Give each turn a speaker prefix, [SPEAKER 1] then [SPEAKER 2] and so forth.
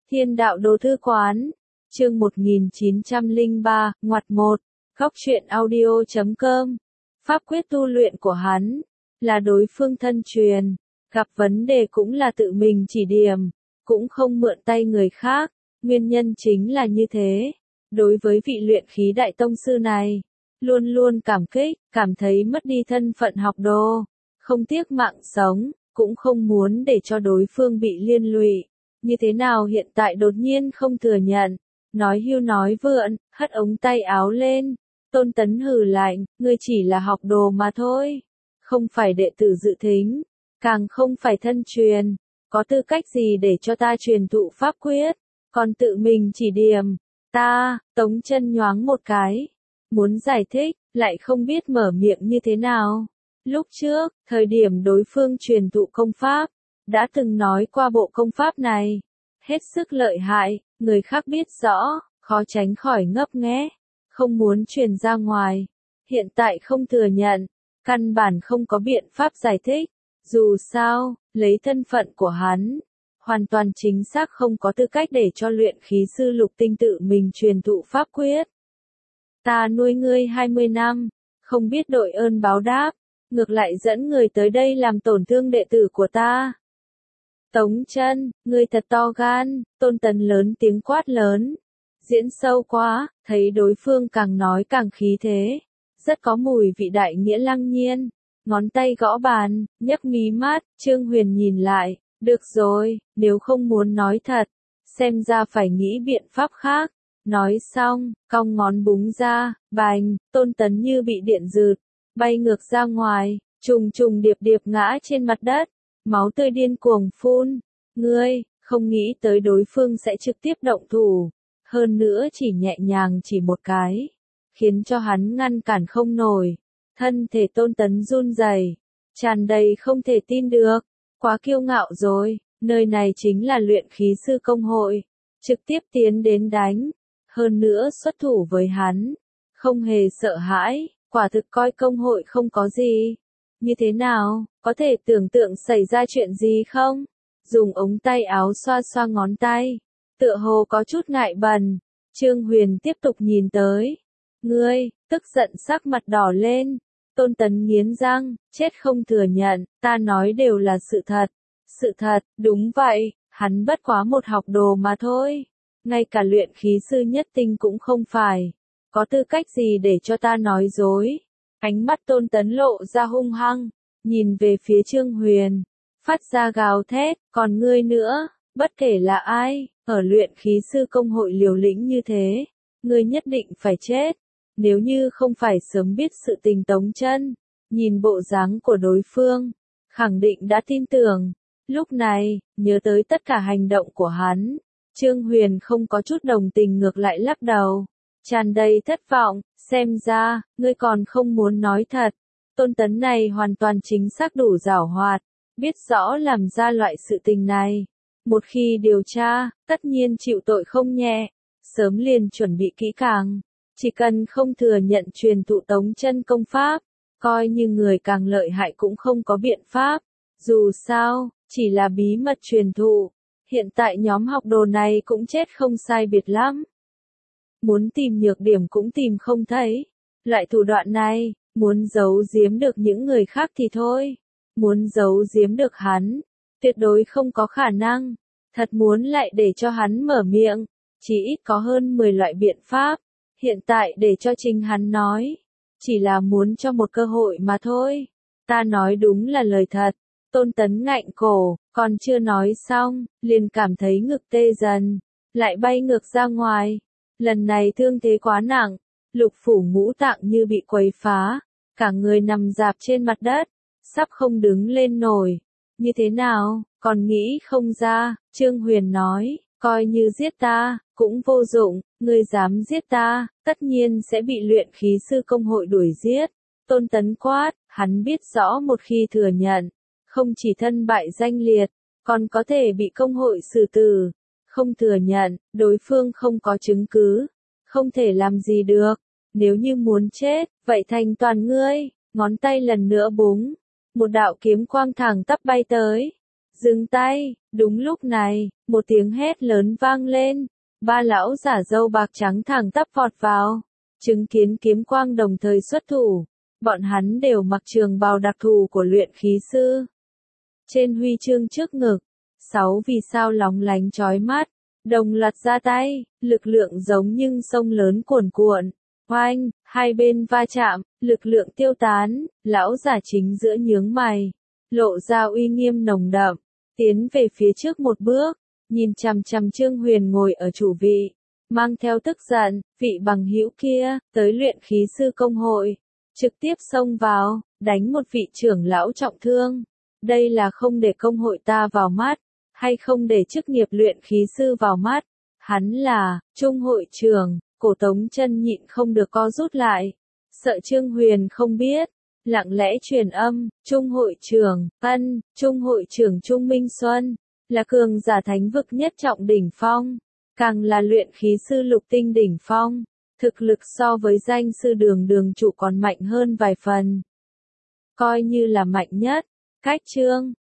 [SPEAKER 1] Thiên đạo đồ thư quán, chương 1903, ngoặt 1, góc truyện audio.com. Pháp quyết tu luyện của hắn là đối phương thân truyền, gặp vấn đề cũng là tự mình chỉ điểm, cũng không mượn tay người khác, nguyên nhân chính là như thế. Đối với vị luyện khí đại tông sư này, luôn luôn cảm kích, cảm thấy mất đi thân phận học đồ, không tiếc mạng sống, cũng không muốn để cho đối phương bị liên lụy. Như thế nào hiện tại đột nhiên không thừa nhận, nói hưu nói vượn, hất ống tay áo lên. Tôn Tấn hừ lạnh, ngươi chỉ là học đồ mà thôi, không phải đệ tử dự thính, càng không phải thân truyền, có tư cách gì để cho ta truyền thụ pháp quyết, còn tự mình chỉ điểm. Ta, Tống Chân nhoáng một cái, muốn giải thích, lại không biết mở miệng như thế nào. Lúc trước, thời điểm đối phương truyền thụ công pháp, đã từng nói qua bộ công pháp này, hết sức lợi hại, người khác biết rõ, khó tránh khỏi ngấp nghé, không muốn truyền ra ngoài. Hiện tại không thừa nhận, căn bản không có biện pháp giải thích, dù sao, lấy thân phận của hắn, hoàn toàn chính xác không có tư cách để cho luyện khí sư Lục Tinh tự mình truyền thụ pháp quyết. Ta nuôi ngươi 20 năm, không biết đội ơn báo đáp, ngược lại dẫn người tới đây làm tổn thương đệ tử của ta. Tống Chân, ngươi thật to gan, Tôn Tấn lớn tiếng quát lớn. Diễn sâu quá, thấy đối phương càng nói càng khí thế, rất có mùi vị đại nghĩa lăng nhiên. Ngón tay gõ bàn, nhấc mí mắt, Trương Huyền nhìn lại, được rồi, nếu không muốn nói thật, xem ra phải nghĩ biện pháp khác. Nói xong, cong ngón búng ra, bành, Tôn Tấn như bị điện rượt, bay ngược ra ngoài, trùng trùng điệp điệp ngã trên mặt đất, máu tươi điên cuồng phun. Ngươi, không nghĩ tới đối phương sẽ trực tiếp động thủ, hơn nữa chỉ nhẹ nhàng chỉ một cái, khiến cho hắn ngăn cản không nổi. Thân thể Tôn Tấn run rẩy, tràn đầy không thể tin được, quá kiêu ngạo rồi, nơi này chính là luyện khí sư công hội, trực tiếp tiến đến đánh, hơn nữa xuất thủ với hắn, không hề sợ hãi, quả thực coi công hội không có gì. Như thế nào, có thể tưởng tượng xảy ra chuyện gì không? Dùng ống tay áo xoa xoa ngón tay, tựa hồ có chút ngại bần. Trương Huyền tiếp tục nhìn tới. Ngươi, tức giận sắc mặt đỏ lên. Tôn Tấn nghiến răng, chết không thừa nhận, ta nói đều là sự thật. Sự thật, đúng vậy, hắn bất quá một học đồ mà thôi. Ngay cả luyện khí sư nhất tinh cũng không phải. Có tư cách gì để cho ta nói dối? Ánh mắt Tôn Tấn lộ ra hung hăng, nhìn về phía Trương Huyền, phát ra gào thét, còn ngươi nữa, bất kể là ai, ở luyện khí sư công hội liều lĩnh như thế, ngươi nhất định phải chết. Nếu như không phải sớm biết sự tình Tống Chân, nhìn bộ dáng của đối phương, khẳng định đã tin tưởng. Lúc này, nhớ tới tất cả hành động của hắn, Trương Huyền không có chút đồng tình, ngược lại lắc đầu, tràn đầy thất vọng. Xem ra, ngươi còn không muốn nói thật. Tôn Tấn này hoàn toàn chính xác đủ giảo hoạt, biết rõ làm ra loại sự tình này. Một khi điều tra, tất nhiên chịu tội không nhẹ, sớm liền chuẩn bị kỹ càng. Chỉ cần không thừa nhận truyền thụ Tống Chân công pháp, coi như người càng lợi hại cũng không có biện pháp. Dù sao, chỉ là bí mật truyền thụ, hiện tại nhóm học đồ này cũng chết không sai biệt lắm. Muốn tìm nhược điểm cũng tìm không thấy. Loại thủ đoạn này, muốn giấu giếm được những người khác thì thôi. Muốn giấu giếm được hắn, tuyệt đối không có khả năng. Thật muốn lại để cho hắn mở miệng, chỉ ít có hơn 10 loại biện pháp. Hiện tại để cho chính hắn nói, chỉ là muốn cho một cơ hội mà thôi. Ta nói đúng là lời thật. Tôn Tấn ngạnh cổ, còn chưa nói xong, liền cảm thấy ngực tê dần, lại bay ngược ra ngoài. Lần này thương thế quá nặng, lục phủ ngũ tạng như bị quấy phá, cả người nằm rạp trên mặt đất, sắp không đứng lên nổi. Như thế nào, còn nghĩ không ra? Trương Huyền nói, coi như giết ta, cũng vô dụng, ngươi dám giết ta, tất nhiên sẽ bị luyện khí sư công hội đuổi giết. Tôn Tấn quát, hắn biết rõ một khi thừa nhận, không chỉ thân bại danh liệt, còn có thể bị công hội xử tử. Không thừa nhận, đối phương không có chứng cứ, không thể làm gì được. Nếu như muốn chết, vậy thành toàn ngươi. Ngón tay lần nữa búng, một đạo kiếm quang thẳng tắp bay tới, Dừng tay, đúng lúc này, một tiếng hét lớn vang lên, ba lão giả râu bạc trắng thẳng tắp vọt vào, chứng kiến kiếm quang đồng thời xuất thủ, bọn hắn đều mặc trường bào đặc thù của luyện khí sư. Trên huy chương trước ngực, 6 vì sao lóng lánh chói mắt, đồng loạt ra tay, lực lượng giống như sông lớn cuồn cuộn. Oanh, hai bên va chạm, lực lượng tiêu tán, lão giả chính giữa nhướng mày, lộ ra uy nghiêm nồng đậm, tiến về phía trước một bước, nhìn chằm chằm Trương Huyền ngồi ở chủ vị, mang theo tức giận, vị bằng hữu kia, tới luyện khí sư công hội, trực tiếp xông vào, đánh một vị trưởng lão trọng thương. Đây là không để công hội ta vào mắt, hay không để chức nghiệp luyện khí sư vào mắt. Hắn là, Trung hội trưởng, cổ Tống chân nhịn không được co rút lại. Sợ Trương Huyền không biết, lặng lẽ truyền âm, Trung hội trưởng, Trung hội trưởng Trung Minh Xuân, là cường giả thánh vực nhất trọng đỉnh phong, càng là luyện khí sư lục tinh đỉnh phong, thực lực so với danh sư đường chủ còn mạnh hơn vài phần. Coi như là mạnh nhất, cách Trương